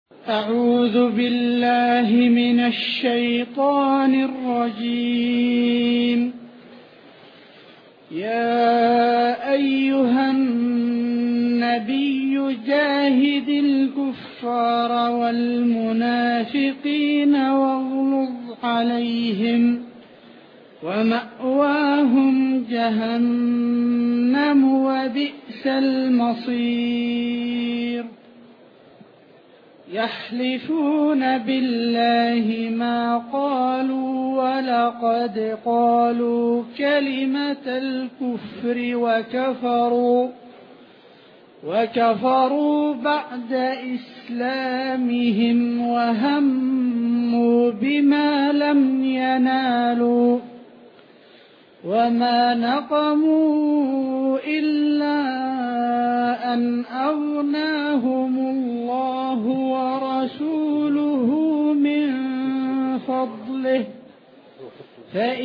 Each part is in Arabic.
أعوذ بالله من الشيطان الرجيم. يا أيها النبي جاهد الكفار والمنافقين واغلظ عليهم ومأواهم جهنم وبئس المصير. يحلفون بالله ما قالوا ولقد قالوا كلمة الكفر وكفروا بعد إسلامهم وهموا بما لم ينالوا وما نقموا إلا أن أغناهم الله ورسوله من فضله فإن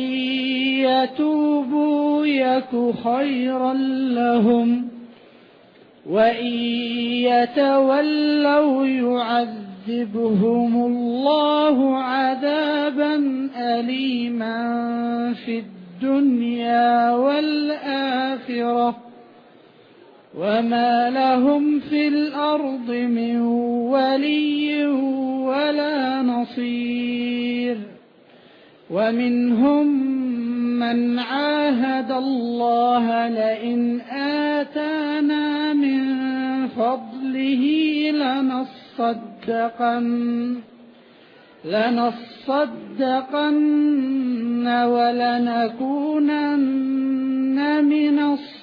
يتوبوا يك خيرا لهم وإن يتولوا يعذبهم الله عذابا أليما في الدنيا والآخرة وما لهم في الأرض من ولي ولا نصير. ومنهم من عاهد الله لئن آتانا من فضله لنصدقن ولنكونن من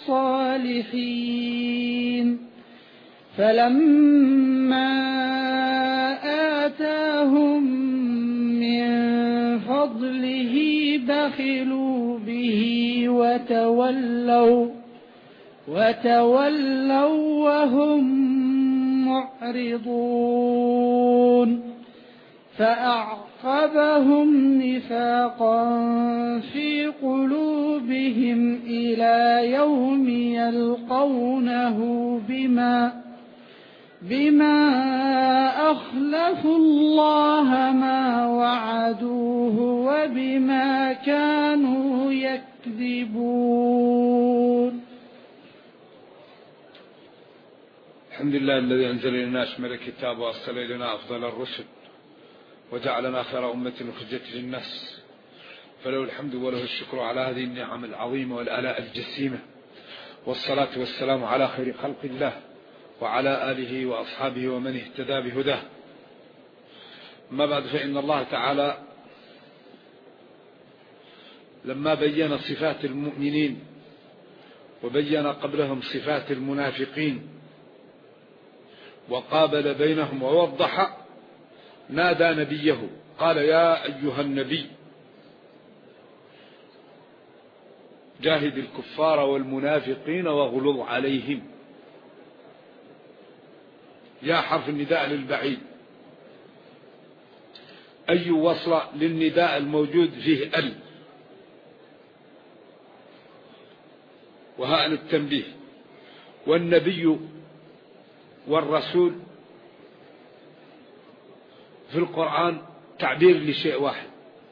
الصالحين. فلما آتاهم من فضله بخلوا به وتولوا وهم معرضون. فأعقبهم نفاقا في قلوبهم إلى يوم يلقونه بما أخلفوا الله ما وعدوه وبما كانوا يكذبون. الحمد لله الذي أنزل إلينا أشمل الكتاب وأرسل إلينا أفضل الرسل وجعلنا خير أمة أخرجت للناس، فله الحمد وله الشكر على هذه النعم العظيمة والآلاء الجسيمة، والصلاة والسلام على خير خلق الله وعلى آله وأصحابه ومن اهتدى بهداه. أما بعد، فإن الله تعالى لما بين صفات المؤمنين وبين قبلهم صفات المنافقين وقابل بينهم ووضح، نادى نبيه قال: يا أيها النبي جاهد الكفار والمنافقين واغلظ عليهم. يا حرف النداء للبعيد، أي وصل للنداء الموجود فيه ال، وهاء التنبيه. والنبي والرسول في القرآن تعبير لشيء واحد،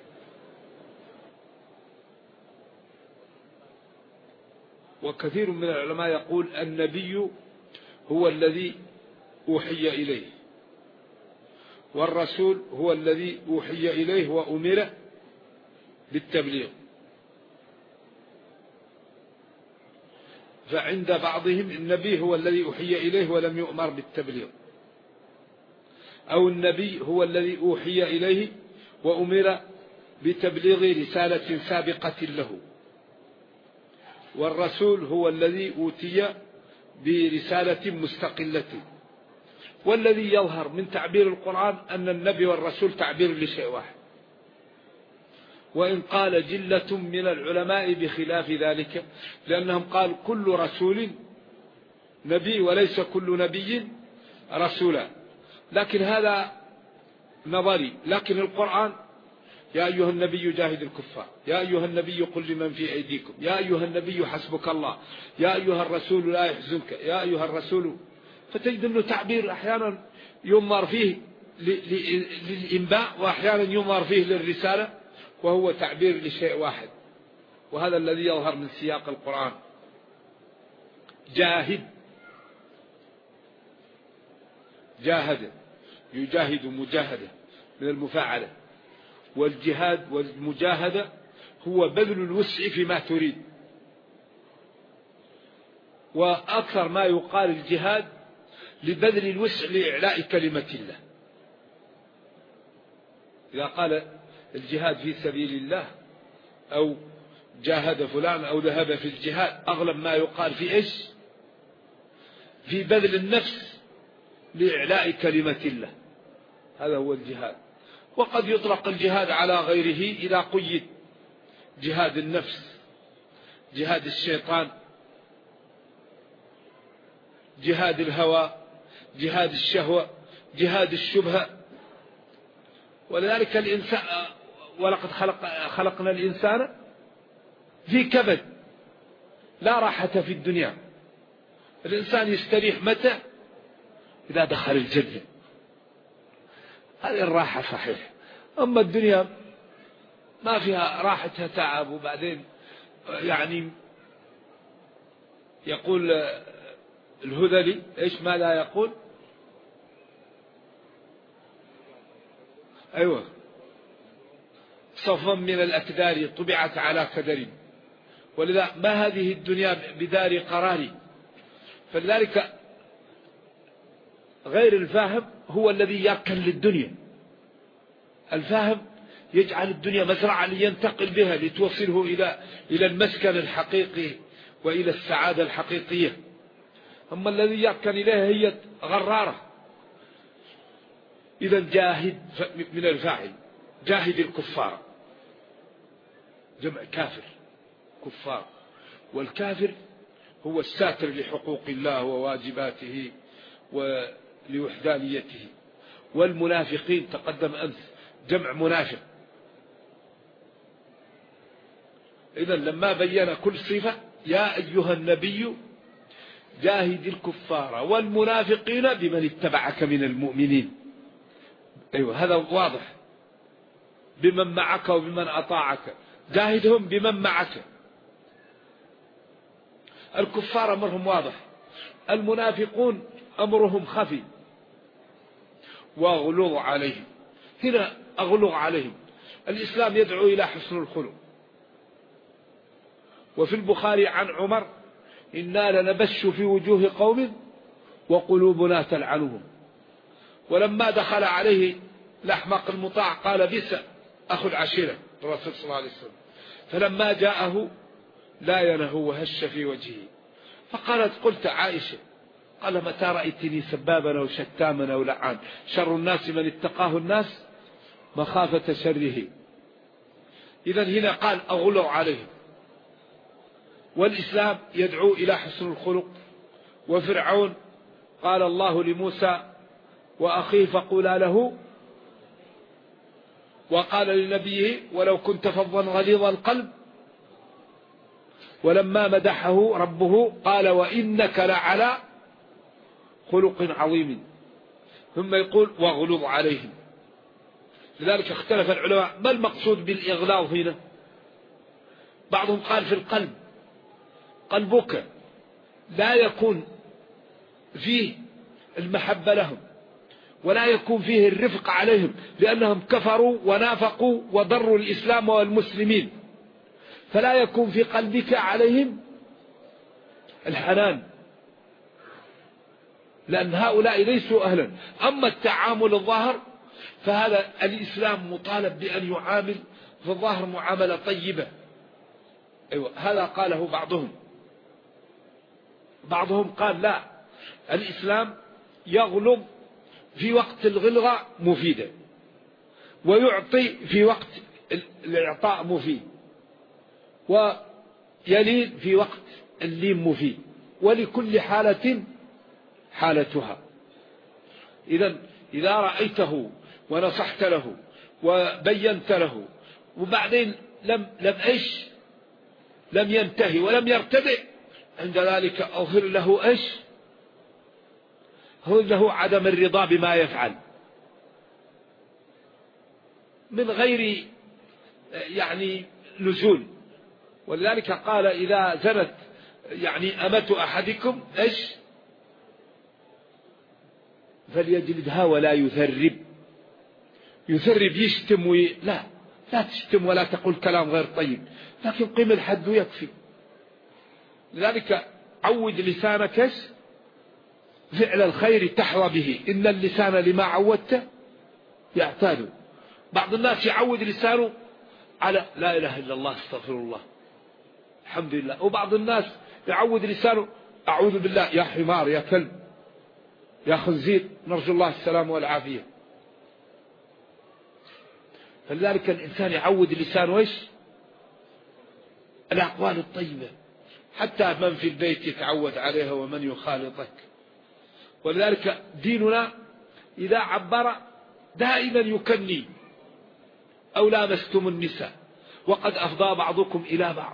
وكثير من العلماء يقول النبي هو الذي أوحي إليه، والرسول هو الذي أوحي إليه وأمر بالتبليغ. فعند بعضهم النبي هو الذي أوحي إليه ولم يؤمر بالتبليغ، أو النبي هو الذي أوحي إليه وأمر بتبليغ رسالة سابقة له، والرسول هو الذي أوتي برسالة مستقلة. والذي يظهر من تعبير القرآن أن النبي والرسول تعبير لشيء واحد، وإن قال جلة من العلماء بخلاف ذلك، لأنهم قال كل رسول نبي وليس كل نبي رسولا، لكن هذا نظري. لكن القرآن: يا أيها النبي جاهد الكفار، يا أيها النبي قل لمن في أيديكم، يا أيها النبي حسبك الله، يا أيها الرسول لا يحزنك، يا أيها الرسول. فتجد أنه تعبير أحيانا يمر فيه للإنباء، وأحيانا ينظر فيه للرسالة، وهو تعبير لشيء واحد. وهذا الذي يظهر من سياق القرآن. جاهد يجاهد مجاهدة من المفاعلة، والجهاد والمجاهدة هو بذل الوسع فيما تريد. وأكثر ما يقال الجهاد لبذل الوسع لإعلاء كلمة الله. إذا قال الجهاد في سبيل الله أو جاهد فلان أو ذهب في الجهاد، أغلب ما يقال في إيش؟ في بذل النفس لإعلاء كلمة الله. هذا هو الجهاد. وقد يطلق الجهاد على غيره إذا قيد: جهاد النفس، جهاد الشيطان، جهاد الهوى، جهاد الشهوة، جهاد الشبهة. ولذلك الإنسان، ولقد خلقنا الإنسان في كبد، لا راحة في الدنيا. الإنسان يستريح متى؟ إذا دخل الجنة، هذه الراحة صحيح. أما الدنيا ما فيها راحتها تعب. وبعدين يعني يقول الهذلي إيش ما لا يقول؟ أيوة، صفا من الأكدار طبعت على كدر، ولذا ما هذه الدنيا بدار قرار. فلذلك غير الفاهم هو الذي يركن للدنيا. الفاهم يجعل الدنيا مزرعة لينتقل بها لتوصله إلى المسكن الحقيقي وإلى السعادة الحقيقية. أما الذي يركن إليها هي غرارة. إذا جاهد من الفاعل، جاهد الكفار، جمع كافر، كفار. والكافر هو الساتر لحقوق الله وواجباته ولوحدانيته. والمنافقين تقدم أمس، جمع منافق. إذا لما بين كل صفة: يا أيها النبي جاهد الكفار والمنافقين بمن اتبعك من المؤمنين. أيوة، هذا واضح. بمن معك وبمن أطاعك، جاهدهم بمن معك. الكفار أمرهم واضح، المنافقون أمرهم خفي. واغلظ عليهم، هنا أغلظ عليهم. الإسلام يدعو إلى حسن الخلق. وفي البخاري عن عمر: إنا لنبش في وجوه قوم وقلوبنا تلعنهم. ولما دخل عليه الأحمق المطاع قال: بئس أخو العشيرة الرسول صلى الله عليه وسلم. فلما جاءه لا ينه وهش في وجهه. فقالت: قلت عائشة. قال: متى رأيتني سبابا أو شتاما أو لعان؟ شر الناس من اتقاه الناس مخافة شره. إذن هنا قال: أغلظ عليهم. والإسلام يدعو إلى حسن الخلق. وفرعون قال الله لموسى وأخيه: فقولا له. وقال لنبيه: ولو كنت فظا غليظ القلب. ولما مدحه ربه قال: وإنك لعلى خلق عظيم. ثم يقول: واغلظ عليهم. لذلك اختلف العلماء ما المقصود بالإغلاظ هنا. بعضهم قال في القلب. قلبك لا يكون فيه المحبة لهم، ولا يكون فيه الرفق عليهم، لأنهم كفروا ونافقوا وضروا الإسلام والمسلمين. فلا يكون في قلبك عليهم الحنان، لأن هؤلاء ليسوا أهلا. أما التعامل الظاهر فهذا الإسلام مطالب بأن يعامل في الظاهر معاملة طيبة. أيوة، هذا قاله بعضهم. بعضهم قال: لا، الإسلام يغلظ في وقت الغلظة مفيدة، ويعطي في وقت الإعطاء مفيد، ويلين في وقت اللين مفيد، ولكل حالة حالتها. إذا رأيته ونصحت له وبينت له وبعدين لم ينتهي ولم يرتدع، عند ذلك أظهر له أظهر له عدم الرضا بما يفعل. من غير يعني نزول. ولذلك قال إذا زنت يعني أمة أحدكم إيش فليجلدها ولا يثرب. يثرب يشتم لا تشتم ولا تقول كلام غير طيب، لكن قم الحد يكفي. لذلك عود لسانك فعل الخير تحظى به، إن اللسان لما عودته يعتاد. بعض الناس يعود لسانه على لا إله إلا الله استغفر الله الحمد لله، وبعض الناس يعود لسانه أعوذ بالله يا حمار يا كلب يا خنزير، نرجو الله السلام والعافية. فلذلك الإنسان يعود لسانه الأقوال الطيبة، حتى من في البيت يتعود عليها ومن يخالطك. ولذلك ديننا إذا عبر دائما يكني أو لامستم النساء وقد أفضى بعضكم إلى بعض،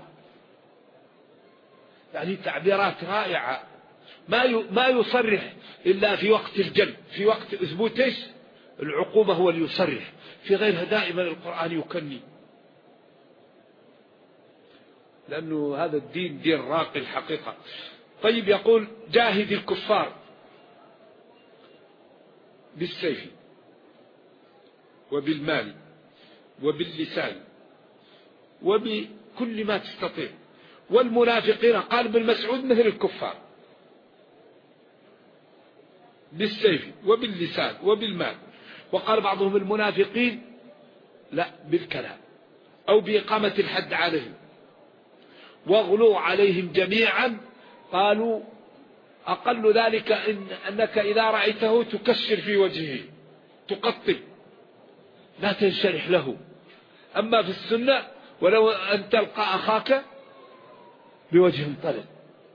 يعني تعبيرات رائعة. ما يصرح إلا في وقت الجلب، في وقت إثبوت العقوبة هو اللي يصرح، في غيرها دائما القرآن يكني، لأنه هذا الدين دين راقي الحقيقة. طيب يقول جاهد الكفار بالسيف وبالمال وباللسان وبكل ما تستطيع. والمنافقين قال ابن مسعود مثل الكفار بالسيف وباللسان وبالمال. وقال بعضهم المنافقين لا بالكلام أو بإقامة الحد عليهم. واغلوا عليهم جميعا، قالوا أقل ذلك أنك إذا رأيته تكشر في وجهه تقطب لا تنشرح له. أما في السنة ولو أن تلقى أخاك بوجه طلق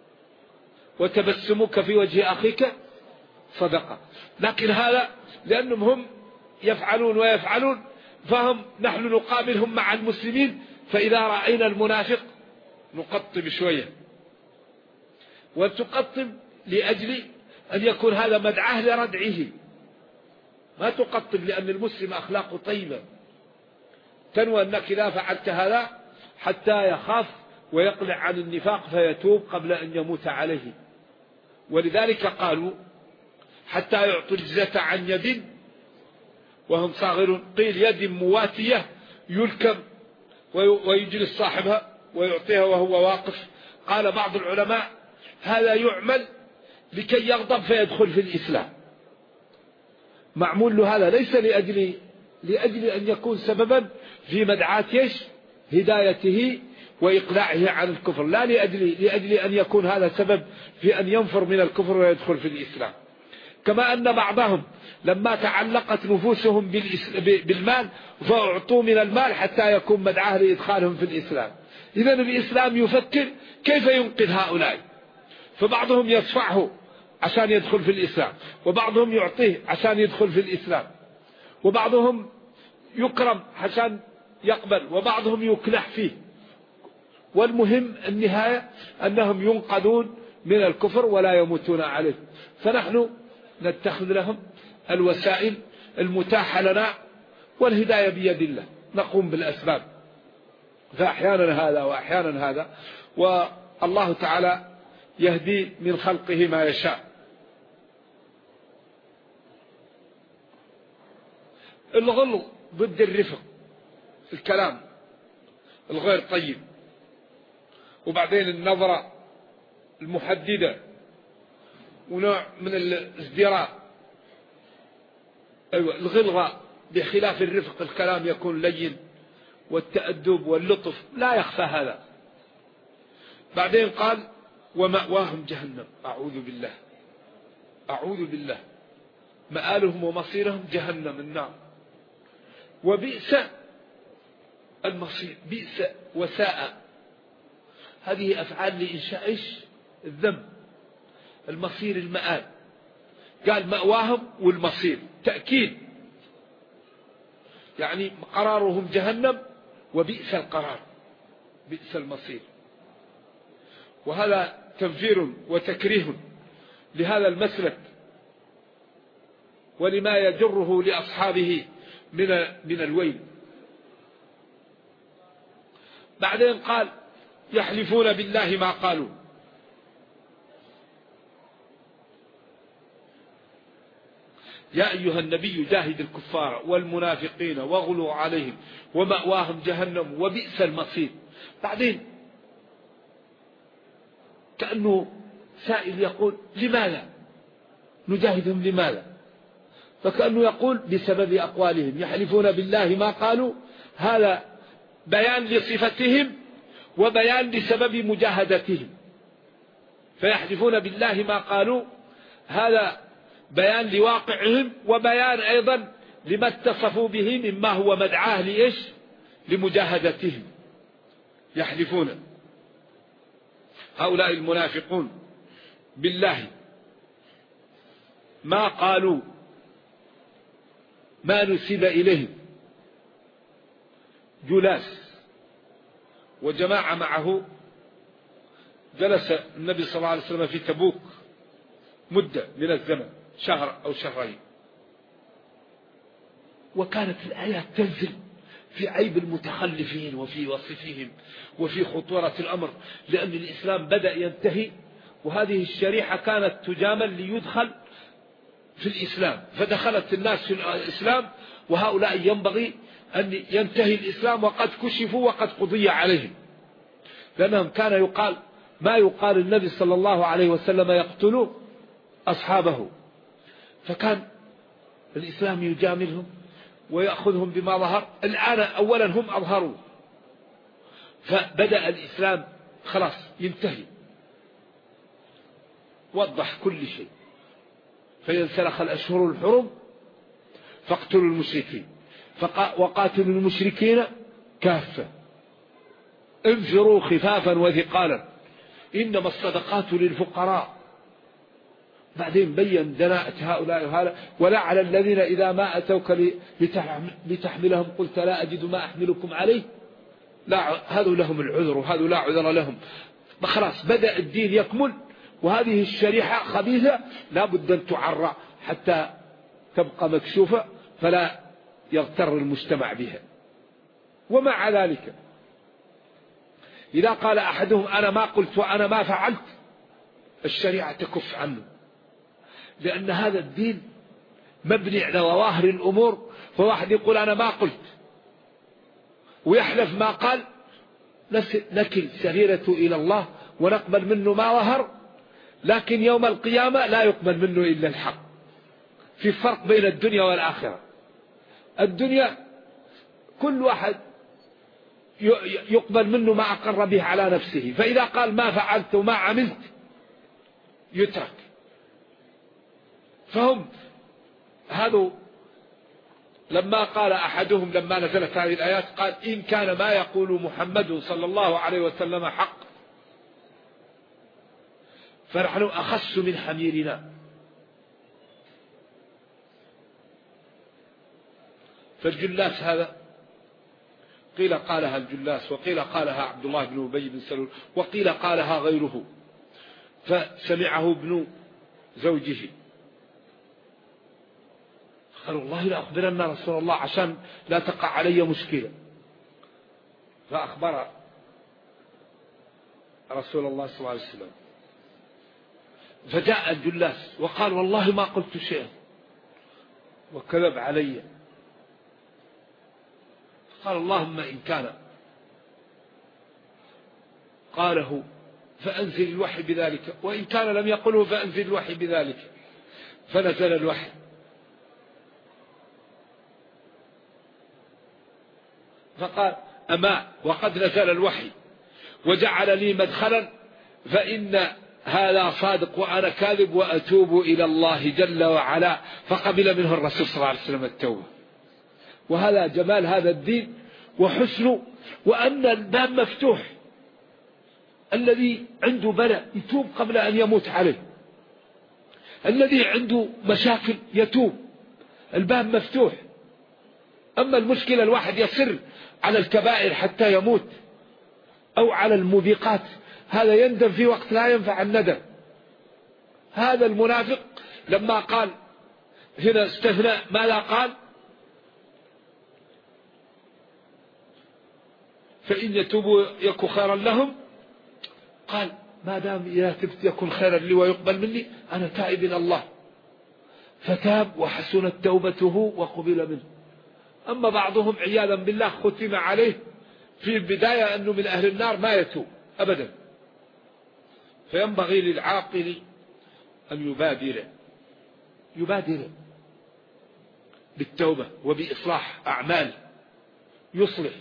وتبسمك في وجه أخيك صدقة. لكن هذا لأنهم هم يفعلون ويفعلون، فهم نحن نقابلهم مع المسلمين، فإذا رأينا المنافق نقطب شوية، وتقطب لأجل أن يكون هذا مدعاه لردعه، ما تقطب لأن المسلم أخلاقه طيبة، تنوى أنك إذا فعلت هذا حتى يخاف ويقلع عن النفاق فيتوب قبل أن يموت عليه. ولذلك قالوا حتى يعطوا الجزية عن يد وهم صاغرون، قيل يد مواتية يلكم ويجلس صاحبها ويعطيها وهو واقف. قال بعض العلماء هذا يعمل لكي يغضب فيدخل في الإسلام، معمول له هذا ليس لأجل أن يكون سببا في مدعاة هدايته وإقلاعه عن الكفر، لا لأجل أن يكون هذا سبب في أن ينفر من الكفر ويدخل في الإسلام. كما أن بعضهم لما تعلقت نفوسهم بالمال فأعطوا من المال حتى يكون مدعاه لإدخالهم في الإسلام. إذن الإسلام يفكر كيف ينقذ هؤلاء، فبعضهم يدفعه عشان يدخل في الإسلام، وبعضهم يعطيه عشان يدخل في الإسلام، وبعضهم يكرم عشان يقبل، وبعضهم يكلح فيه. والمهم النهاية أنهم ينقذون من الكفر ولا يموتون عليه. فنحن نتخذ لهم الوسائل المتاحة لنا، والهداية بيد الله، نقوم بالأسباب، فأحيانا هذا وأحيانا هذا، والله تعالى يهدي من خلقه ما يشاء. الغلو ضد الرفق، الكلام الغير طيب، وبعدين النظرة المحددة، ونوع من الازدراء. أيوة الغلظة بخلاف الرفق، الكلام يكون لين والتأدب واللطف لا يخفى هذا. بعدين قال ومأواهم جهنم، أعوذ بالله أعوذ بالله، مآلهم ومصيرهم جهنم النار، وبئس المصير، بئس وساء، هذه أفعال لإنشاء الذنب. المصير المآل، قال مأواهم والمصير تأكيد، يعني قرارهم جهنم وبئس القرار، بئس المصير. وهذا تنفير وتكريه لهذا المسلك ولما يجره لأصحابه من الويل. بعدين قال يحلفون بالله ما قالوا. يا أيها النبي جاهد الكفار والمنافقين واغلوا عليهم ومأواهم جهنم وبئس المصير. بعدين كأنه سائل يقول لماذا نجاهدهم؟ لماذا؟ فكأنه يقول بسبب أقوالهم، يحلفون بالله ما قالوا، هذا بيان لصفتهم وبيان لسبب مجاهدتهم. فيحلفون بالله ما قالوا، هذا بيان لواقعهم وبيان أيضا لما اتصفوا به مما هو مدعاه لإيش؟ لمجاهدتهم. يحلفون هؤلاء المنافقون بالله ما قالوا، ما نسب إليهم. جلاس وجماعة معه جلس النبي صلى الله عليه وسلم في تبوك مدة من الزمن، شهر أو شهرين، وكانت الآيات تنزل في عيب المتخلفين وفي وصفهم وفي خطورة الأمر، لأن الإسلام بدأ ينتهي، وهذه الشريحة كانت تجامل ليدخل في الإسلام، فدخلت الناس في الإسلام، وهؤلاء ينبغي أن ينتهي الإسلام وقد كشفوا وقد قضي عليهم، لأنهم كان يقال ما يقال النبي صلى الله عليه وسلم يقتل أصحابه، فكان الإسلام يجاملهم ويأخذهم بما ظهر. الآن أولا هم أظهروا، فبدأ الإسلام خلاص ينتهي، وضح كل شيء. فينسلخ الأشهر الحرم فاقتلوا المشركين وقاتلوا المشركين كافة انفروا خفافا وثقالا إنما الصدقات للفقراء. بعدين بين دناءة هؤلاء وهؤلاء. ولا على الذين إذا ما أتوك لتحملهم قلت لا أجد ما أحملكم عليه، لا، هذا لهم العذر وهذا لا عذر لهم. خلاص بدأ الدين يكمل، وهذه الشريحة خبيثة لا بد أن تعرى حتى تبقى مكشوفة فلا يغتر المجتمع بها. ومع ذلك إذا قال أحدهم أنا ما قلت وأنا ما فعلت، الشريعة تكف عنه، لأن هذا الدين مبني على ظواهر الأمور. فواحد يقول أنا ما قلت ويحلف ما قال، نكل سريرة إلى الله ونقبل منه ما ظهر، لكن يوم القيامة لا يقبل منه إلا الحق. في فرق بين الدنيا والآخرة. الدنيا كل واحد يقبل منه ما أقر به على نفسه، فإذا قال ما فعلت وما عملت يترك. فهم هذا لما قال أحدهم لما نزلت هذه الآيات قال إن كان ما يقول محمد صلى الله عليه وسلم حق فنحن أخس من حميرنا. فالجلاس هذا قيل قالها الجلاس، وقيل قالها عبد الله بن أبي بن سلول، وقيل قالها غيره، فسمعه ابن زوجه قال والله لا أخبرنا رسول الله عشان لا تقع علي مشكلة. فأخبر رسول الله صلى الله عليه وسلم، فجاء الجلاس وقال والله ما قلت شيئا وكذب علي. قال اللهم إن كان قاله فأنزل الوحي بذلك، وإن كان لم يقله فأنزل الوحي بذلك. فنزل الوحي. فقال أما وقد نزل الوحي وجعل لي مدخلا فإن هذا صادق وأنا كاذب وأتوب إلى الله جل وعلا. فقبل منه الرسول صلى الله عليه وسلم التوبة. وهذا جمال هذا الدين وحسنه، وأن الباب مفتوح، الذي عنده بلاء يتوب قبل أن يموت عليه، الذي عنده مشاكل يتوب، الباب مفتوح. أما المشكلة الواحد يصر على الكبائر حتى يموت أو على الموبقات، هذا يندم في وقت لا ينفع الندم. هذا المنافق لما قال هنا استثنى ماذا قال؟ فإن يتوبوا يكن خيرا لهم. قال ما دام إذا تبت يكن خيرا لي ويقبل مني، أنا تائب إلى الله. فتاب وحسنت توبته وقبل منه. أما بعضهم عياذا بالله ختم عليه في البداية أنه من أهل النار ما يتوب أبدا. فينبغي للعاقل أن يبادر بالتوبة وبإصلاح أعمال يصلح.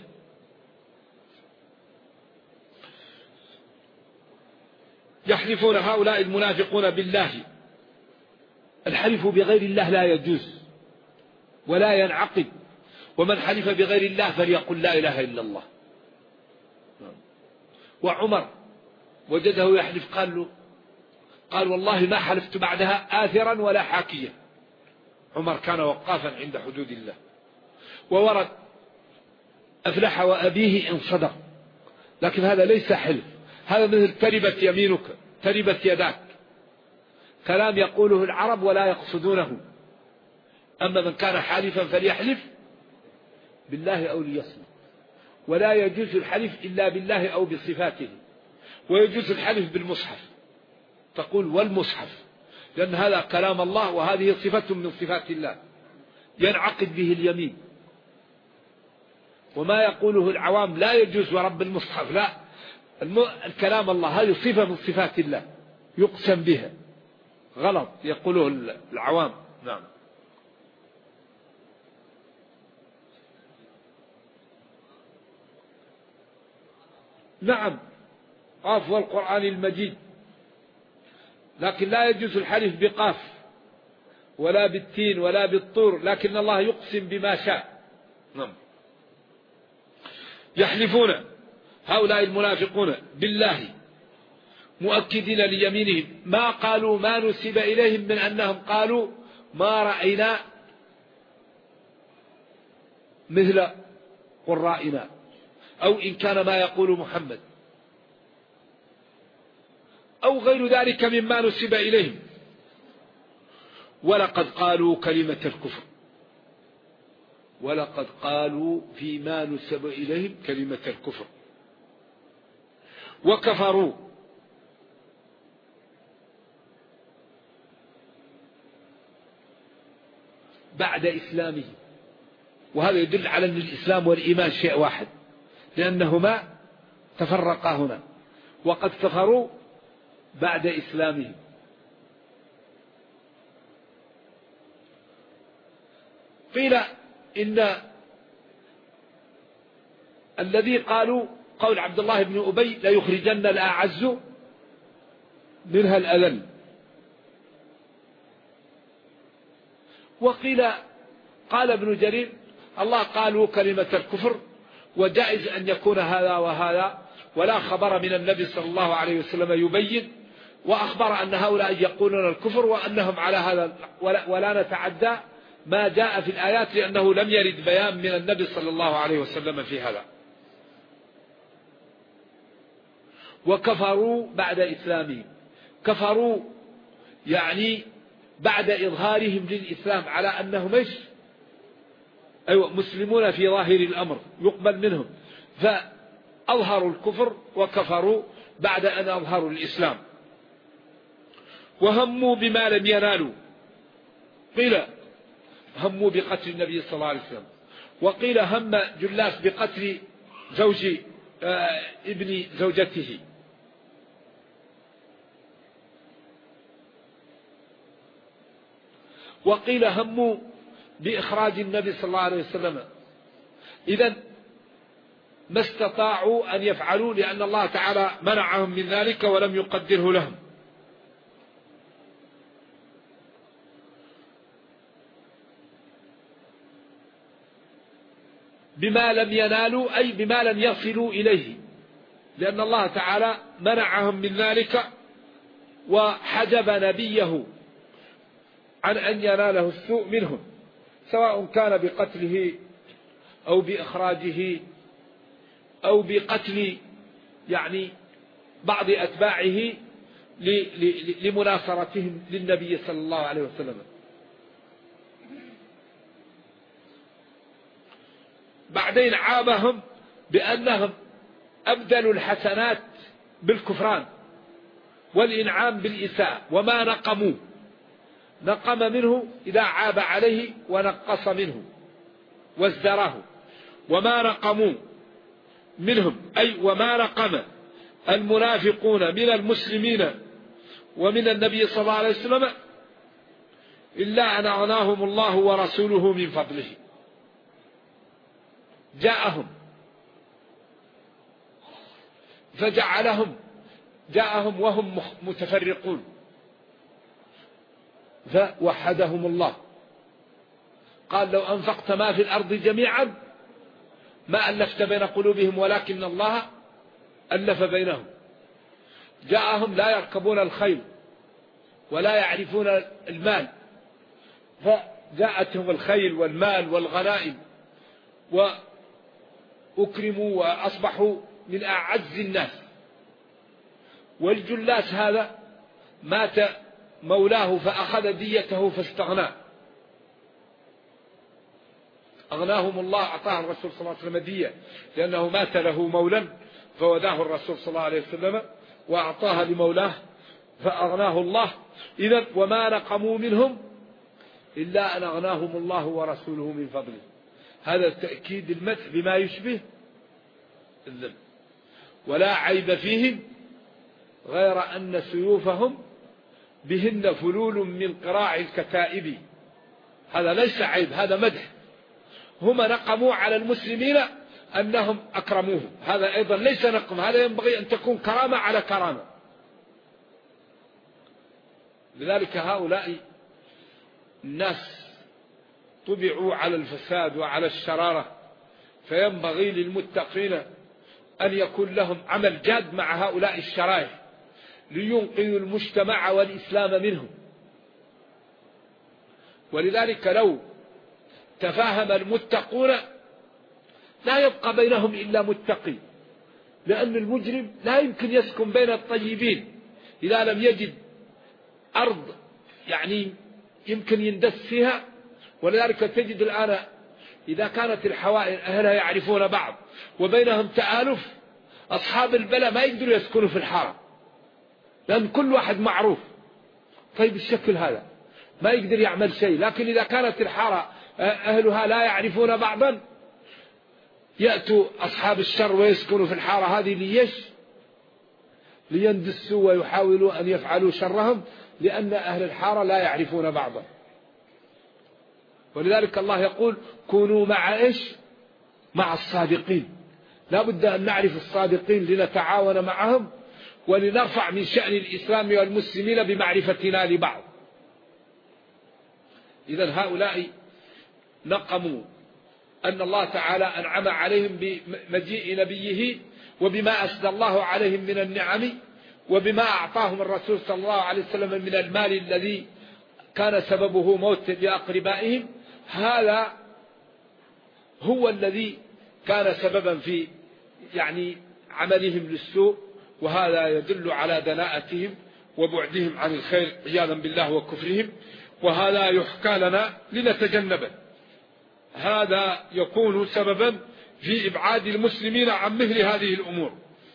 يحلفون هؤلاء المنافقون بالله. الحلف بغير الله لا يجوز ولا ينعقد، ومن حلف بغير الله فليقل لا إله إلا الله. وعمر وجده يحلف قال والله ما حلفت بعدها آثرا ولا حاكيا. عمر كان وقافا عند حدود الله. وورد أفلح وأبيه إن صدق، لكن هذا ليس حلف، هذا مثل تربت يمينك تربت يداك، كلام يقوله العرب ولا يقصدونه. أما من كان حالفا فليحلف بالله أو ليصمت. ولا يجوز الحلف إلا بالله أو بصفاته. ويجوز الحلف بالمصحف، تقول والمصحف، لأن هذا كلام الله وهذه صفة من صفات الله ينعقد به اليمين. وما يقوله العوام لا يجوز ورب المصحف، لا، الكلام الله هذه صفة من صفات الله يقسم بها، غلط يقوله العوام. نعم. نعم قاف والقرآن المجيد، لكن لا يجوز الحلف بقاف ولا بالتين ولا بالطور، لكن الله يقسم بما شاء. نعم. يحلفون هؤلاء المنافقون بالله مؤكدين ليمينهم ما قالوا ما نسب إليهم من أنهم قالوا ما رأينا مثل قرائنا، أو إن كان ما يقول محمد، أو غير ذلك مما نسب إليهم. ولقد قالوا كلمة الكفر، ولقد قالوا فيما نسب إليهم كلمة الكفر وكفروا بعد إسلامه. وهذا يدل على أن الإسلام والإيمان شيء واحد، لأنهما تفرقا هنا. وقد كفروا بعد إسلامهم. قيل إن الذي قالوا قول عبد الله بن أبي لا يخرجن الأعز منها الأذل. وقيل قال ابن جرير الله قالوا كلمة الكفر، وجائز أن يكون هذا وهذا، ولا خبر من النبي صلى الله عليه وسلم يبين، وأخبر أن هؤلاء يقولون الكفر وأنهم على هذا، ولا نتعدى ما جاء في الآيات، لأنه لم يرد بيان من النبي صلى الله عليه وسلم في هذا. وكفروا بعد إسلامهم. كفروا يعني بعد إظهارهم للإسلام على أنهم إيش؟ أيوة مسلمون في ظاهر الأمر يقبل منهم، فأظهروا الكفر وكفروا بعد أن أظهروا الإسلام. وهموا بما لم ينالوا. قيل هموا بقتل النبي صلى الله عليه وسلم، وقيل هم جلاس بقتل زوج ابن زوجته. وقيل هموا بإخراج النبي صلى الله عليه وسلم. إذن ما استطاعوا أن يفعلوا، لأن الله تعالى منعهم من ذلك ولم يقدره لهم. بما لم ينالوا أي بما لم يصلوا إليه، لأن الله تعالى منعهم من ذلك وحجب نبيه عن أن يناله السوء منهم، سواء كان بقتله أو بإخراجه أو بقتل يعني بعض أتباعه لمناصرتهم للنبي صلى الله عليه وسلم. بعدين عابهم بأنهم أبدلوا الحسنات بالكفران والإنعام بالإساءة، وما نقموا، نقم منه إذا عاب عليه ونقص منه وازدراه، وما نقموا منهم أي وما نقم المنافقون من المسلمين ومن النبي صلى الله عليه وسلم إلا أن أغناهم الله ورسوله من فضله. جاءهم جاءهم وهم متفرقون فوحدهم الله، قال لو أنفقت ما في الأرض جميعا ما ألفت بين قلوبهم ولكن الله ألف بينهم. جاءهم لا يركبون الخيل ولا يعرفون المال، فجاءتهم الخيل والمال والغنائم وأكرموا وأصبحوا من أعز الناس. والجلاس هذا مات مولاه فأخذ ديته فاستغنى، أغناهم الله، أعطاه الرسول صلى الله عليه وسلم دية لأنه مات له مولا فوداه الرسول صلى الله عليه وسلم وأعطاها لمولاه فأغناه الله. إذن وما نقموا منهم إلا أن أغناهم الله ورسوله من فضله. هذا تأكيد المدح بما يشبه الذم. ولا عيب فيهم غير أن سيوفهم بهن فلول من قراع الكتائب. هذا ليس عيب، هذا مدح. هم نقموا على المسلمين أنهم أكرموهم، هذا أيضا ليس نقم، هذا ينبغي أن تكون كرامة على كرامة. لذلك هؤلاء الناس طبعوا على الفساد وعلى الشرارة، فينبغي للمتقين أن يكون لهم عمل جاد مع هؤلاء الشرائع لينقذوا المجتمع والإسلام منهم. ولذلك لو تفاهم المتقون لا يبقى بينهم إلا متقي، لأن المجرم لا يمكن يسكن بين الطيبين إذا لم يجد أرض يعني يمكن يندس فيها. ولذلك تجد الآن إذا كانت الحوائر أهلها يعرفون بعض وبينهم تآلف، أصحاب البلاء ما يقدروا يسكنوا في الحارة لأن كل واحد معروف. طيب الشكل هذا ما يقدر يعمل شيء. لكن إذا كانت الحارة أهلها لا يعرفون بعضا يأتوا أصحاب الشر ويسكنوا في الحارة هذه ليش؟ ليندسوا ويحاولوا أن يفعلوا شرهم، لأن أهل الحارة لا يعرفون بعضا. ولذلك الله يقول كونوا مع إيش؟ مع الصادقين. لا بد أن نعرف الصادقين لنتعاون معهم ولنرفع من شأن الإسلام والمسلمين بمعرفتنا لبعض. إذن هؤلاء نقموا أن الله تعالى أنعم عليهم بمجيء نبيه وبما أسدى الله عليهم من النعم وبما أعطاهم الرسول صلى الله عليه وسلم من المال الذي كان سببه موت لأقربائهم. هذا هو الذي كان سببا في يعني عملهم للسوء، وهذا يدل على دناءتهم وبعدهم عن الخير عياذا بالله وكفرهم، وهذا يحكى لنا لنتجنبه. هذا يكون سببا في إبعاد المسلمين عن مثل هذه الأمور.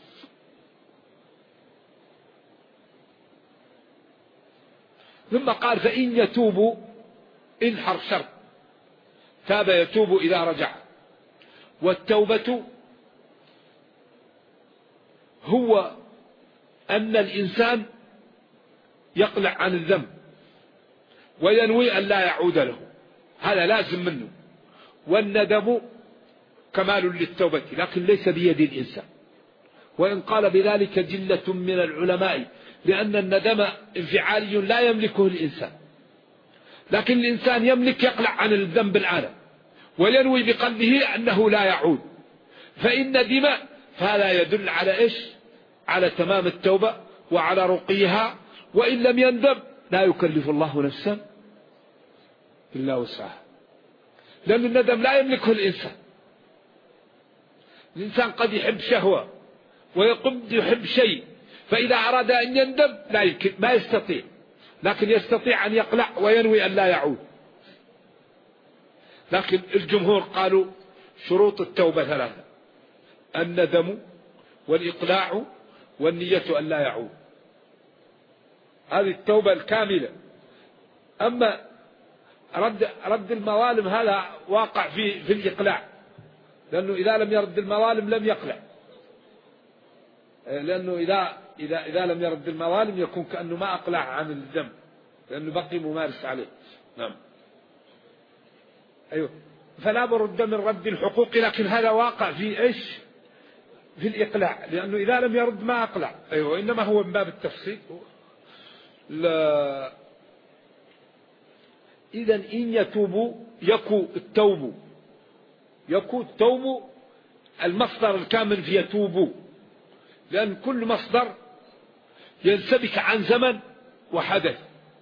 ثم قال فإن يتوبوا، إن حرف شرط، تاب يتوب إذا رجع. والتوبة هو أن الإنسان يقلع عن الذنب وينوي أن لا يعود له، هذا لازم منه. والندم كمال للتوبة لكن ليس بيد الإنسان، وإن قال بذلك جلة من العلماء، لأن الندم انفعالي لا يملكه الإنسان، لكن الإنسان يملك يقلع عن الذنب الآن وينوي بقلبه أنه لا يعود. فإن ندم فهذا يدل على إيش؟ على تمام التوبة وعلى رقيها. وإن لم يندم لا يكلف الله نفسا إلا وسعها، لأن الندم لا يملكه الإنسان. الإنسان قد يحب شهوة ويقد يحب شيء، فإذا أراد أن يندم لا يمكن، ما يستطيع، لكن يستطيع أن يقلع وينوي أن لا يعود. لكن الجمهور قالوا شروط التوبة ثلاثة: الندم والإقلاع والنية أن لا يعود. هذه التوبة الكاملة. أما رد المظالم هذا واقع في الإقلاع، لأنه إذا لم يرد المظالم لم يقلع، لأنه إذا لم يرد المظالم يكون كأنه ما أقلع عن الذنب، لأنه بقي ممارس عليه. نعم. أيوه. فلا برد من رد الحقوق، لكن هذا واقع في إيش؟ في الإقلاع، لأنه إذا لم يرد ما أقلع. أيوه. إنما هو من باب التفصيل. إذن إن يتوبوا يكو التوب المصدر الكامل في يتوبوا، لأن كل مصدر ينسبك عن زمن وحدث.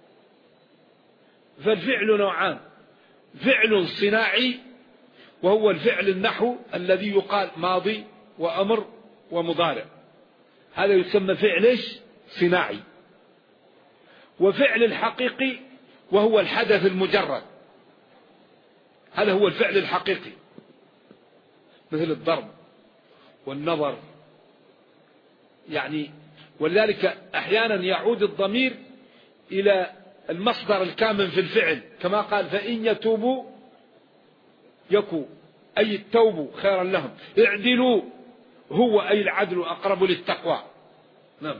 فالفعل نوعان: فعل صناعي وهو الفعل النحو الذي يقال ماضي وأمر ومضارع، هذا يسمى فعل صناعي. وفعل الحقيقي وهو الحدث المجرد، هذا هو الفعل الحقيقي، مثل الضرب والنظر. يعني ولذلك أحيانا يعود الضمير إلى المصدر الكامن في الفعل، كما قال: فإن يتوبوا يكو، أي التوب خيرا لهم، اعدلوا هو أي العدل أقرب للتقوى. نعم.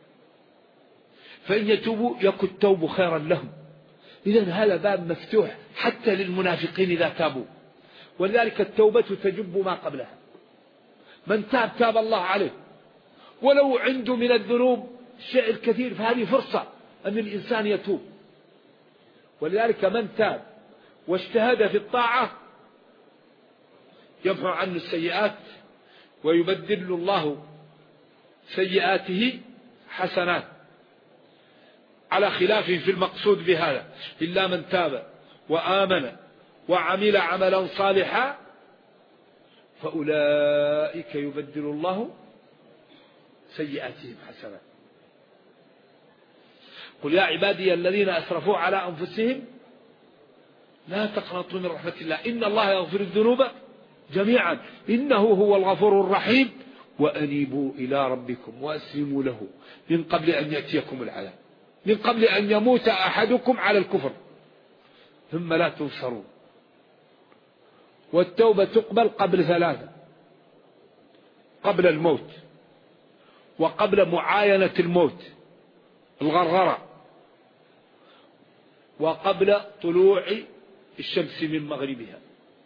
فإن يتوبوا يكو التوب خيرا لهم. إذن هذا باب مفتوح حتى للمنافقين إذا تابوا، ولذلك التوبة تجب ما قبلها. من تاب الله عليه، ولو عنده من الذنوب الشيء الكثير، فهذه فرصة أن الإنسان يتوب. ولذلك من تاب واجتهد في الطاعة يمحو عنه السيئات ويبدل الله سيئاته حسنات، على خلاف في المقصود بهذا: إلا من تاب وآمن وعمل عملا صالحا فأولئك يبدل الله سيئاتهم حسنات. قل يا عبادي الذين أسرفوا على أنفسهم لا تقنطوا من رحمة الله إن الله يغفر الذنوب جميعا إنه هو الغفور الرحيم وأنيبوا إلى ربكم وأسلموا له من قبل أن يأتيكم العذاب، من قبل أن يموت أحدكم على الكفر ثم لا تنصرون. والتوبة تقبل قبل ثلاثة: قبل الموت، وقبل معاينة الموت الغرغرة، وقبل طلوع الشمس من مغربها.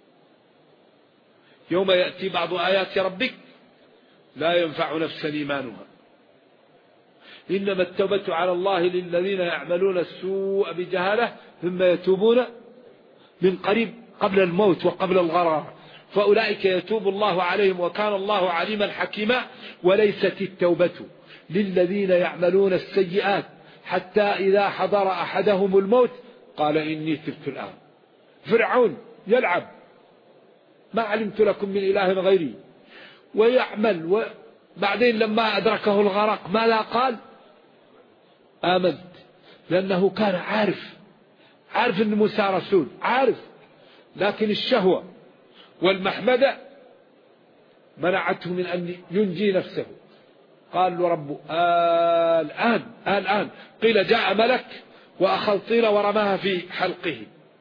يوم يأتي بعض آيات ربك لا ينفع نفسا إيمانها. إنما التوبة على الله للذين يعملون السوء بجهالة ثم يتوبون من قريب، قبل الموت وقبل الغرغرة، فأولئك يتوب الله عليهم وكان الله عليما حكيما. وليست التوبة للذين يعملون السيئات حتى إذا حضر أحدهم الموت قال إني تبت الآن. فرعون يلعب: ما علمت لكم من إله غيري، ويعمل، وبعدين لما أدركه الغرق ماذا قال؟ آمنت، لأنه كان عارف أن موسى رسول، عارف، لكن الشهوة والمحمدة منعته من أن ينجي نفسه. قال له ربه: الآن قيل جاء ملك وأخذ طينة ورماها في حلقه.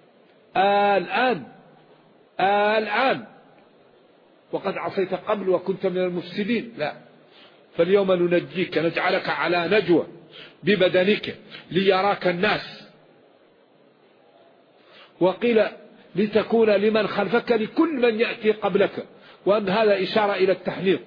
الآن وقد عصيت قبل وكنت من المفسدين. لا، فاليوم ننجيك نجعلك على نجوى ببدنك ليراك الناس. وقيل لتكون لمن خلفك لكل من يأتي قبلك، وأن هذا إشارة إلى التحنيط.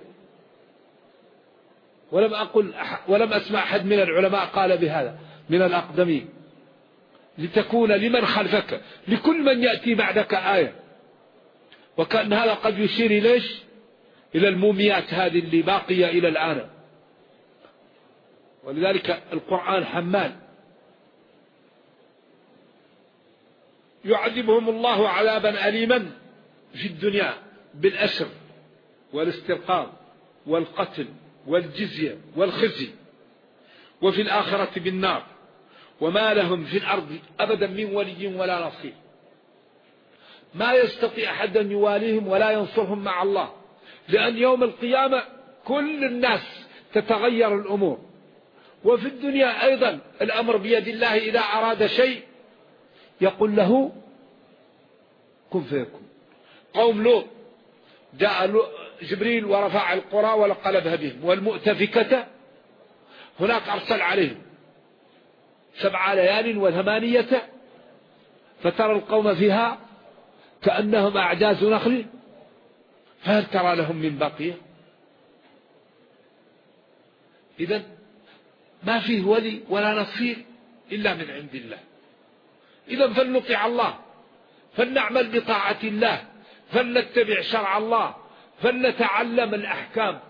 ولم أسمع أحد من العلماء قال بهذا من الأقدمين: لتكون لمن خلفك لكل من يأتي بعدك آية. وكأن هذا قد يشير إلى الموميات هذه اللي باقية إلى الآن. ولذلك القرآن حمال: يعذبهم الله عذابا أليما في الدنيا بالأسر والاسترقاق والقتل والجزية والخزي، وفي الآخرة بالنار، وما لهم في الأرض أبدا من ولي ولا نصير. ما يستطيع أحد أن يواليهم ولا ينصرهم مع الله، لأن يوم القيامة كل الناس تتغير الأمور. وفي الدنيا أيضا الأمر بيد الله، إذا أراد شيء يقول له كن فيكون. قوم لوط جاء جبريل ورفع القرى ولقلبها بهم، والمؤتفكة هناك أرسل عليهم 7 ليال و8، فترى القوم فيها كأنهم أعجاز نخل فهل ترى لهم من بقية. إذن ما فيه ولي ولا نصير إلا من عند الله. إذن فلنطيع الله، فلنعمل بطاعة الله، فلنتبع شرع الله، فلنتعلم الأحكام.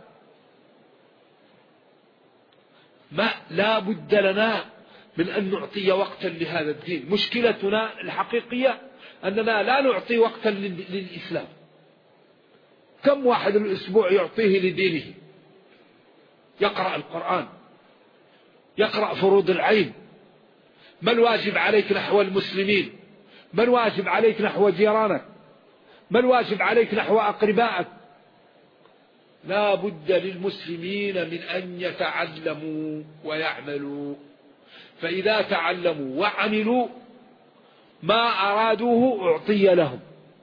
ما لا بد لنا من أن نعطي وقتا لهذا الدين. مشكلتنا الحقيقية أننا لا نعطي وقتا للإسلام. كم واحد الأسبوع يعطيه لدينه؟ يقرأ القرآن، يقرأ فروض العين. ما الواجب عليك نحو المسلمين؟ ما الواجب عليك نحو جيرانك؟ ما الواجب عليك نحو أقربائك؟ لا بد للمسلمين من أن يتعلموا ويعملوا. فإذا تعلموا وعملوا ما أرادوه أعطي لهم.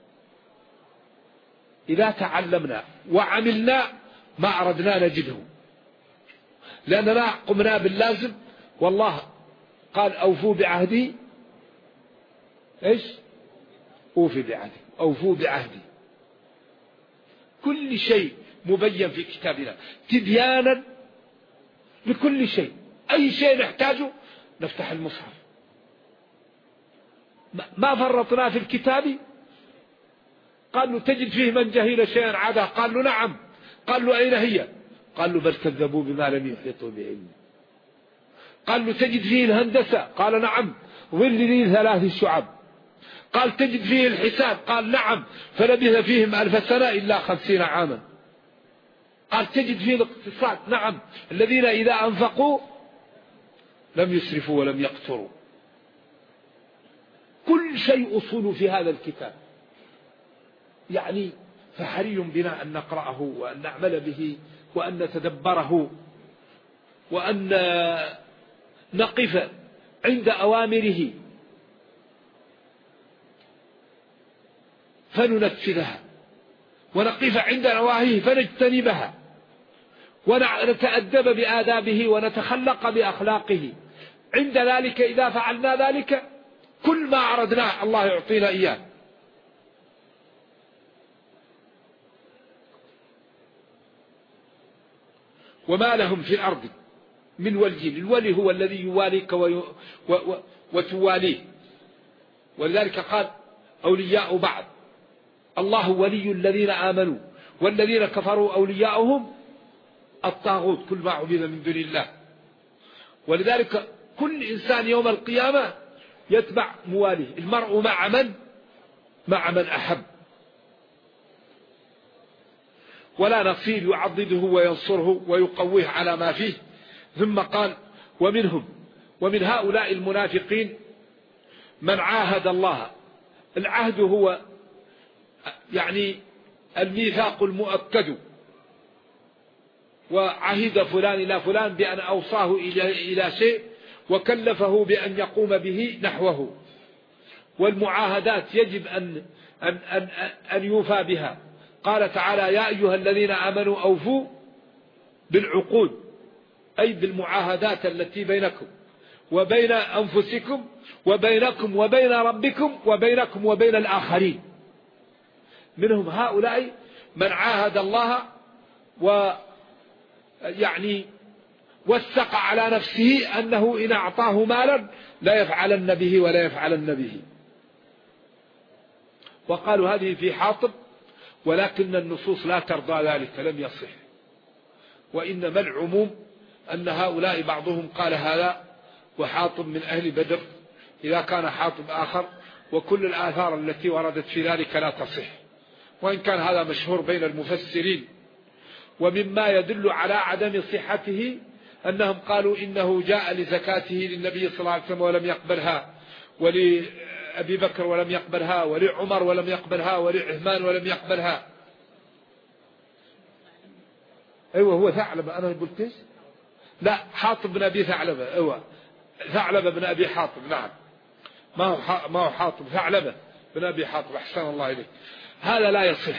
إذا تعلمنا وعملنا ما أردنا نجده، لأننا قمنا باللازم. والله قال أوفوا بعهدي، إيش؟ أوفي بعهدي، أوفوا بعهدي. كل شيء مبين في كتابنا تبيانا لكل شيء. أي شيء نحتاجه نفتح المصحف، ما فرطنا في الكتاب. قال له تجد فيه من جهل شيئا عاده؟ قال له نعم. قال له أين هي؟ قال له بل كذبوا بما لم يحيطوا بعلمه. قال له تجد فيه الهندسة؟ قال نعم، ظل لي 3 شعب. قال تجد فيه الحساب؟ قال نعم، فلبث فيهم 1000 سنة إلا 50 عاما. قال تجد فيه الاقتصاد؟ نعم، الذين إذا أنفقوا لم يسرفوا ولم يقتروا. كل شيء أصول في هذا الكتاب. يعني فحري بنا أن نقرأه وأن نعمل به وأن نتدبره وأن نقف عند أوامره فننفذها، ونقف عند نواهيه فنجتنبها، ونتأدب بآدابه ونتخلق بأخلاقه. عند ذلك إذا فعلنا ذلك كل ما أردناه الله يعطينا إياه. وما لهم في الأرض من ولي. الولي هو الذي يواليك وتواليه. ولذلك قال أولياء بعض. الله ولي الذين آمنوا والذين كفروا أولياؤهم الطاغوت، كل ما عبد من دون الله. ولذلك كل إنسان يوم القيامة يتبع مواليه. المرء مع من؟ مع من أحب. ولا نصير يعضده وينصره ويقويه على ما فيه. ثم قال ومنهم ومن هؤلاء المنافقين من عاهد الله. العهد هو يعني الميثاق المؤكد، وعهد فلان إلى فلان بأن أوصاه إلى شيء وكلفه بأن يقوم به نحوه. والمعاهدات يجب أن يوفى بها. قال تعالى يا أيها الذين آمنوا أوفوا بالعقود، أي بالمعاهدات التي بينكم وبين أنفسكم وبينكم وبين ربكم وبينكم وبين الآخرين. منهم هؤلاء من عاهد الله ويعني وثق على نفسه أنه إن أعطاه مالا لا يفعلن به ولا يفعلن به. وقالوا هذه في حاطب، ولكن النصوص لا ترضى ذلك، لم يصح. وإنما العموم أن هؤلاء بعضهم قال هذا وحاطب من أهل بدر إذا كان حاطب آخر، وكل الآثار التي وردت في ذلك لا تصح، وإن كان هذا مشهور بين المفسرين. ومما يدل على عدم صحته أنهم قالوا إنه جاء لزكاته للنبي صلى الله عليه وسلم ولم يقبلها، ولأبي بكر ولم يقبلها، ولعمر ولم يقبلها، ولعثمان ولم يقبلها. أيوة هو ثعلبة، أنا قلت إيش؟ لا، حاطب بن أبي ثعلبة. أيوة ثعلبة بن أبي حاطب، نعم، ما هو حاطب، ثعلبة بن أبي حاطب، أحسن الله إليك. هذا لا يصح.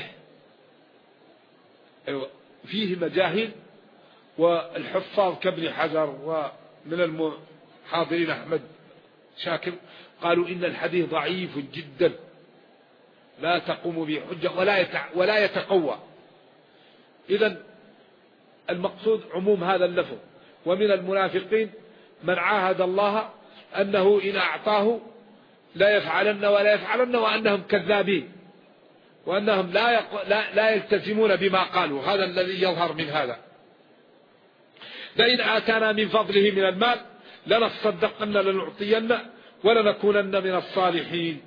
أيوة فيه مجاهيل، والحفاظ كابن حجر ومن المحاضرين أحمد شاكر قالوا إن الحديث ضعيف جدا لا تقوم به حجة ولا يتقوى. إذن المقصود عموم هذا اللفظ. ومن المنافقين من عاهد الله أنه إن أعطاه لا يفعلن ولا يفعلن، وأنهم كذابين، وأنهم لا يلتزمون بما قالوا. هذا الذي يظهر من هذا. لئن آتانا من فضله من المال لنصدقن لنعطين ولنكونن من الصالحين.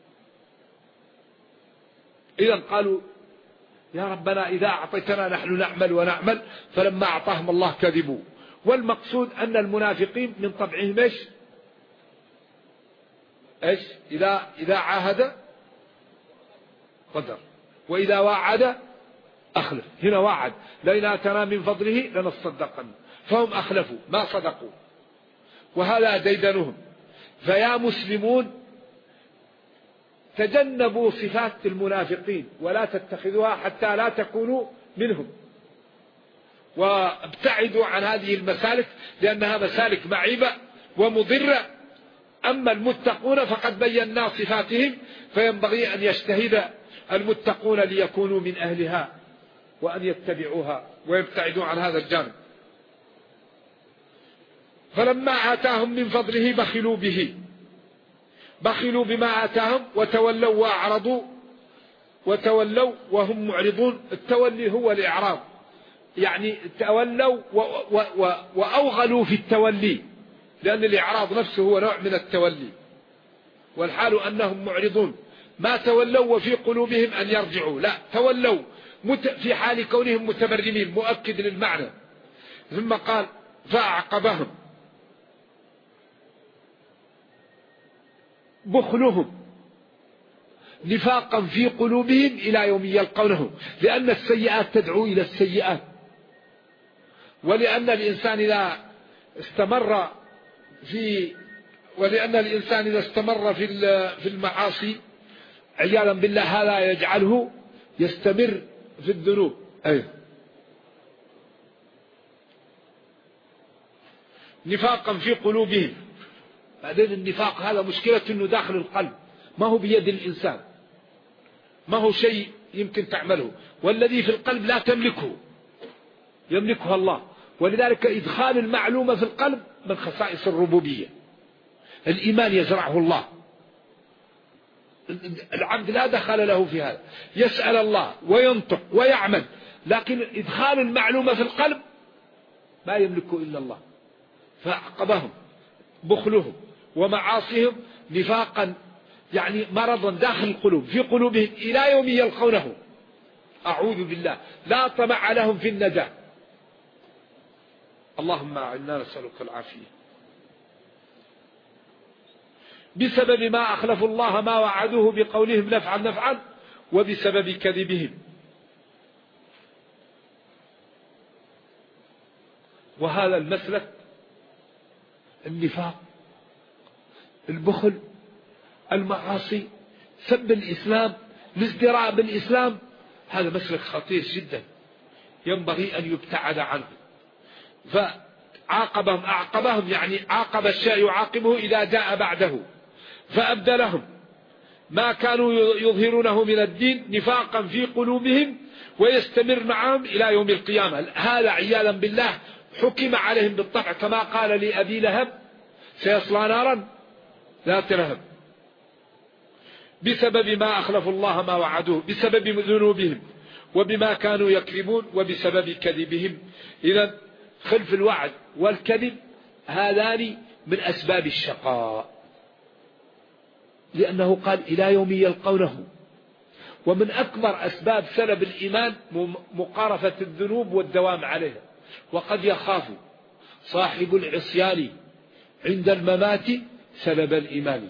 إذن قالوا يا ربنا إذا أعطيتنا نحن نعمل ونعمل، فلما أعطاهم الله كذبوا. والمقصود أن المنافقين من طبعهم إيش؟ إذا عاهد قدر، وإذا وعد أخلف. هنا وعد لئن آتانا من فضله لنصدقن، فهم أخلفوا ما صدقوا، وهذا ديدنهم. فيا مسلمون تجنبوا صفات المنافقين ولا تتخذوها حتى لا تكونوا منهم، وابتعدوا عن هذه المسالك لأنها مسالك معيبة ومضرة. أما المتقون فقد بينا صفاتهم، فينبغي أن يجتهد المتقون ليكونوا من أهلها وأن يتبعوها ويبتعدوا عن هذا الجانب. فلما آتاهم من فضله بخلوا بما آتاهم وتولوا وأعرضوا، وتولوا وهم معرضون. التولي هو الإعراض، يعني تولوا وأوغلوا في التولي، لأن الإعراض نفسه هو نوع من التولي، والحال أنهم معرضون. ما تولوا وفي قلوبهم أن يرجعوا، لا، تولوا في حال كونهم متبرمين، مؤكد للمعنى. ثم قال فأعقبهم بخلهم نفاقا في قلوبهم إلى يوم يلقونه، لأن السيئات تدعو إلى السيئات، ولأن الإنسان إذا استمر في المعاصي عياذا بالله هذا يجعله يستمر في الذنوب. نفاقا في قلوبهم. بعدين النفاق هذا مشكلة أنه داخل القلب، ما هو بيد الإنسان، ما هو شيء يمكن تعمله، والذي في القلب لا تملكه، يملكها الله. ولذلك إدخال المعلومة في القلب من خصائص الربوبية. الإيمان يزرعه الله، العبد لا دخل له في هذا، يسأل الله وينطق ويعمل، لكن إدخال المعلومة في القلب ما يملكه إلا الله. فأعقبهم بخلهم ومعاصيهم نفاقا، يعني مرضا داخل القلوب في قلوبهم إلى يوم يلقونه. أعوذ بالله، لا طمع لهم في النجاة. اللهم إنا نسألك العافية. بسبب ما أخلفوا الله ما وعدوه بقولهم نفعل، وبسبب كذبهم. وهذا المسلك، النفاق، البخل، المعاصي، سب الإسلام، الازدراء بالإسلام، هذا مسلك خطير جدا ينبغي أن يبتعد عنه. أعقبهم يعني عاقب الشيء يعاقبه إذا جاء بعده، فأبدلهم ما كانوا يظهرونه من الدين نفاقا في قلوبهم ويستمر معهم إلى يوم القيامة. هذا عياذا بالله حكم عليهم بالطبع، كما قال لأبي لهب سيصلى نارا ذات لهب. بسبب ما أخلفوا الله ما وعدوه، بسبب ذنوبهم وبما كانوا يكذبون وبسبب كذبهم. إذن خلف الوعد والكذب هذان من أسباب الشقاء، لأنه قال إلى يوم يلقونه. ومن أكبر أسباب سلب الإيمان مقارفة الذنوب والدوام عليها. وقد يخاف صاحب العصيان عند الممات سلب الإيمان.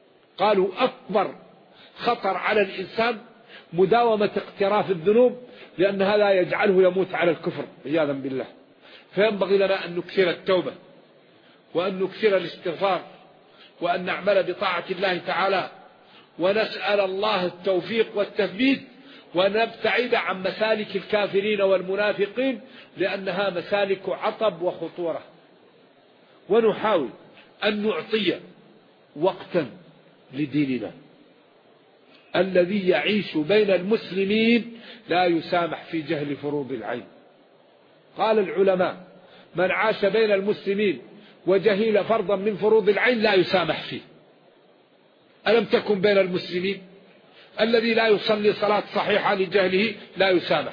قالوا أكبر خطر على الإنسان مداومة اقتراف الذنوب، لأن هذا يجعله يموت على الكفر عياذا بالله. فينبغي لنا أن نكثر التوبة وأن نكثر الاستغفار وأن نعمل بطاعة الله تعالى ونسأل الله التوفيق والتثبيت ونبتعد عن مسالك الكافرين والمنافقين لأنها مسالك عطب وخطورة. ونحاول أن نعطي وقتا لديننا. الذي يعيش بين المسلمين لا يسامح في جهل فروض العين. قال العلماء: من عاش بين المسلمين وجهل فرضا من فروض العين لا يسامح فيه. ألم تكن بين المسلمين؟ الذي لا يصلي صلاة صحيحة لجهله لا يسامح.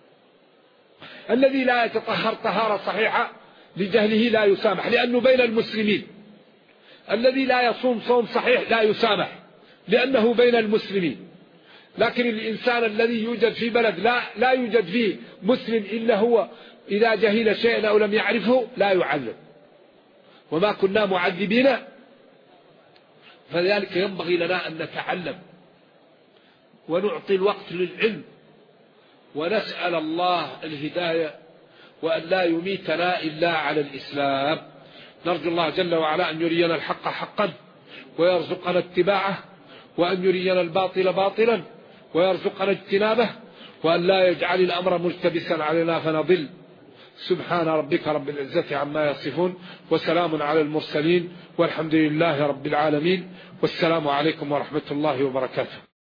الذي لا يتطهر طهارة صحيحة لجهله لا يسامح لأنه بين المسلمين. الذي لا يصوم صوم صحيح لا يسامح لأنه بين المسلمين. لكن الإنسان الذي يوجد في بلد لا يوجد فيه مسلم إلا هو إذا جهل شيئا أو لم يعرفه لا يعذب. وما كنا معذبين. فلذلك ينبغي لنا أن نتعلم ونعطي الوقت للعلم ونسأل الله الهداية وأن لا يميتنا إلا على الإسلام. نرجو الله جل وعلا أن يرينا الحق حقا ويرزقنا اتباعه وأن يرينا الباطل باطلا ويرزقنا اجتنابه وأن لا يجعل الأمر ملتبسا علينا فنضل. سبحان ربك رب العزة عما يصفون وسلام على المرسلين والحمد لله رب العالمين والسلام عليكم ورحمة الله وبركاته.